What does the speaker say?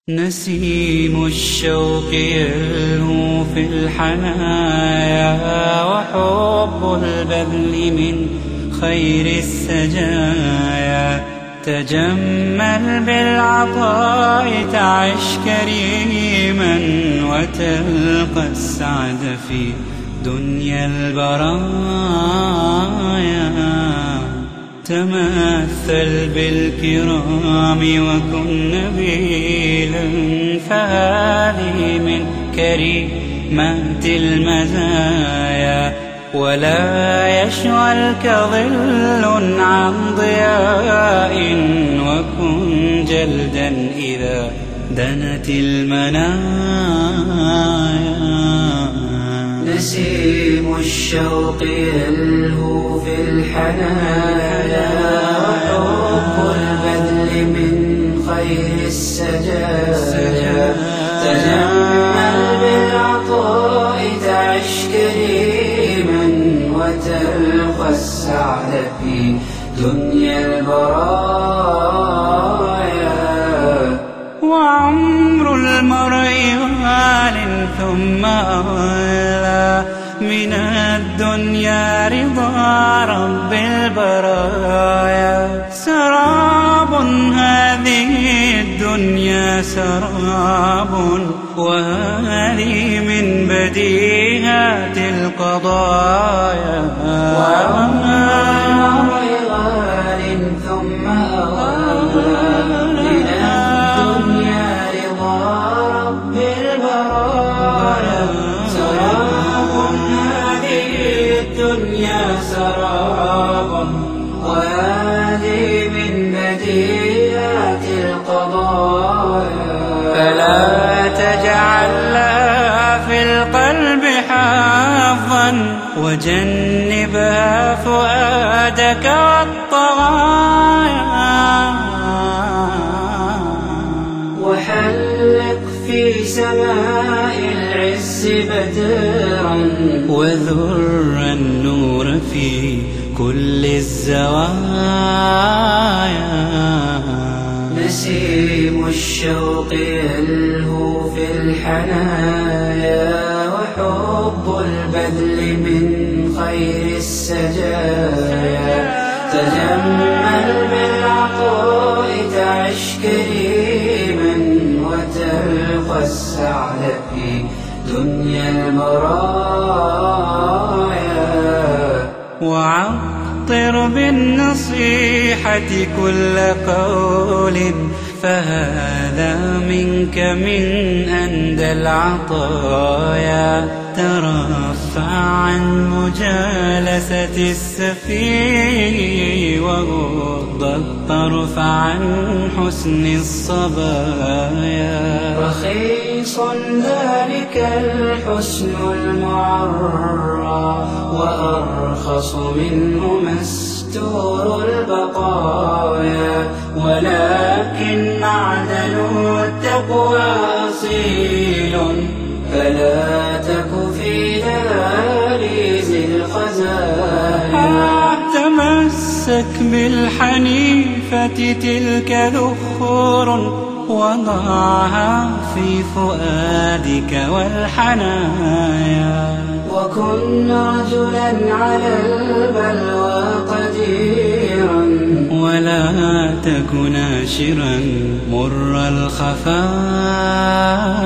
نسيم الشوق يلهو في الحنايا، وحب البذل من خير السجايا. تجمل بالعطاء تعش كريما، وتلقى السعد في دنيا البرايا. تمثل بالكرام وكن نبيلا، فهذه من كريمات المزايا. ولا يشغلك ظل عن ضياء، وكن جلدا إذا دنت المنايا. نسيم الشوق يلهو في الحنايا، وحب البذل من خير السجايا. تجمل بالعطاء تعش كريما، وتلقى السعد في دنيا البرايا. وعمر المرء غال ثم أغلى، من الدنيا رضا رب البرايا. سراب هذه الدنيا سراب، وهذه من بديهات القضايا. وعمر المرء غال ثم أغلى، من الدنيا رضا رب البرايا. سراب هذه الدنيا سراب، وهذه من بديهات القضايا. فلا تجعل لها في القلب حظا، وجنبها فؤادك والطغايا. وحلق في سماء العز بدرا، وذر النور في كل الزوايا. نسيم الشوق يلهو في الحنايا، وحب البذل من خير السجايا. تجمل بالعطاء تعش كريما، وتلقى السعد في دنيا البرايا. وعطر بالنصيحة كل قول، فهذا منك من أندى العطايا. ترفع عن مجالسة السفيه، وغض الطرف عن حسن الصبايا. رخيص ذلك الحسن المعرى، وأرخص منه مستور البقايا. ولكن معدن التقوى أصيل، فلا تك في دهاليز الخزايا. تمسك بالحنيفة تلك ذخور، وضعها في فؤادك والحنايا. وكن رجلا على البلوى قديرا، ولا تك ناشرا مر الخفايا.